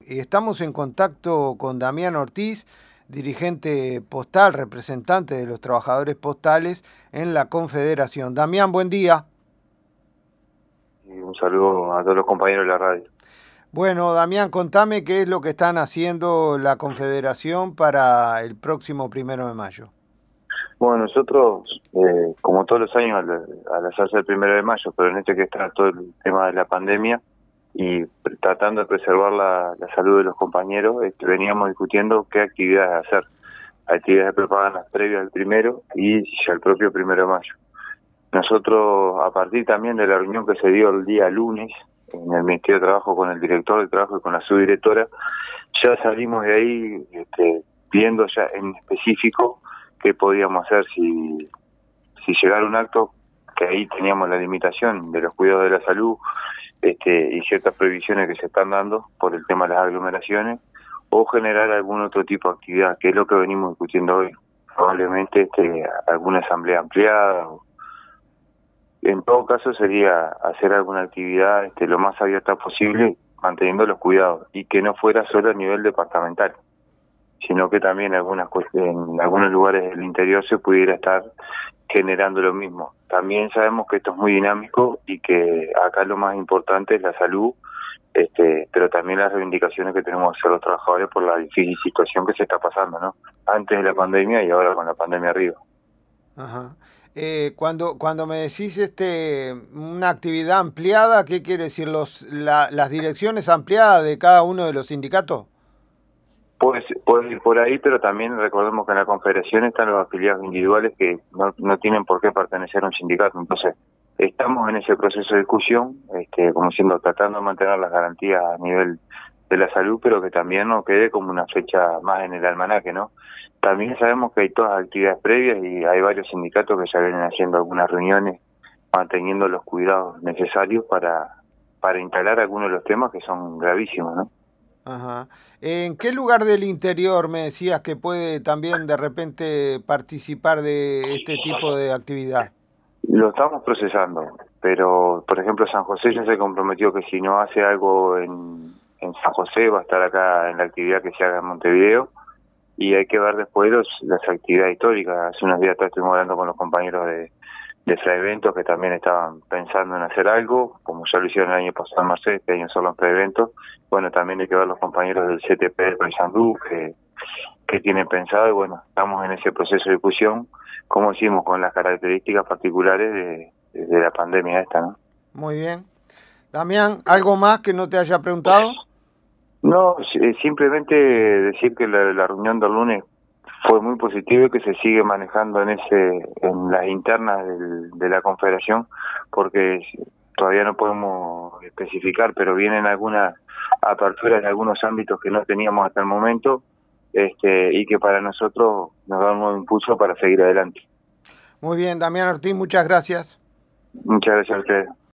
Estamos en contacto con Damián Ortiz, dirigente postal, representante de los trabajadores postales en la Confederación. Damián, buen día. Y un saludo a todos los compañeros de la radio. Bueno, Damián, contame qué es lo que están haciendo la Confederación para el próximo 1 de mayo. Bueno, nosotros, como todos los años, al hacerse el 1 de mayo, pero en este que está todo el tema de la pandemia y tratando de preservar la salud de los compañeros, veníamos discutiendo qué actividades hacer. Actividades de propaganda previas al primero y ya el propio 1 de mayo. Nosotros, a partir también de la reunión que se dio el día lunes en el Ministerio de Trabajo con el director de trabajo y con la subdirectora, ya salimos de ahí viendo ya en específico qué podíamos hacer si llegara un acto, que ahí teníamos la limitación de los cuidados de la salud y ciertas prohibiciones que se están dando por el tema de las aglomeraciones, o generar algún otro tipo de actividad, que es lo que venimos discutiendo hoy. Probablemente alguna asamblea ampliada. En todo caso sería hacer alguna actividad lo más abierta posible, manteniendo los cuidados, y que no fuera solo a nivel departamental, sino que también en algunos lugares del interior se pudiera estar generando lo mismo. También sabemos que esto es muy dinámico y que acá lo más importante es la salud, pero también las reivindicaciones que tenemos que hacer los trabajadores por la difícil situación que se está pasando, ¿no? Antes de la pandemia y ahora con la pandemia arriba. Ajá. Cuando me decís una actividad ampliada, ¿qué quiere decir? Las direcciones ampliadas de cada uno de los sindicatos. Puede ir por ahí, pero también recordemos que en la confederación están los afiliados individuales que no tienen por qué pertenecer a un sindicato. Entonces, estamos en ese proceso de discusión, como siendo tratando de mantener las garantías a nivel de la salud, pero que también no quede como una fecha más en el almanaque, ¿no? También sabemos que hay todas actividades previas y hay varios sindicatos que ya vienen haciendo algunas reuniones, manteniendo los cuidados necesarios para instalar algunos de los temas que son gravísimos, ¿no? Ajá. ¿En qué lugar del interior me decías que puede también de repente participar de este tipo de actividad? Lo estamos procesando, pero por ejemplo San José ya se comprometió que si no hace algo en San José va a estar acá en la actividad que se haga en Montevideo, y hay que ver después las actividades históricas. Hace unos días estuvimos hablando con los compañeros de Eventos que también estaban pensando en hacer algo, como ya lo hicieron el año pasado en Mercedes, este año solo en Eventos. Bueno, también hay que ver los compañeros del CTP de Paysandú que tienen pensado, y bueno, estamos en ese proceso de discusión, como decimos, con las características particulares de la pandemia esta, ¿no? Muy bien. Damián, ¿algo más que no te haya preguntado? No, simplemente decir que la reunión del lunes fue muy positiva y que se sigue manejando en las internas de la Confederación, porque todavía no podemos especificar, pero vienen algunas aperturas en algunos ámbitos que no teníamos hasta el momento, y que para nosotros nos da un nuevo impulso para seguir adelante. Muy bien, Damián Ortiz, muchas gracias. Muchas gracias a ustedes.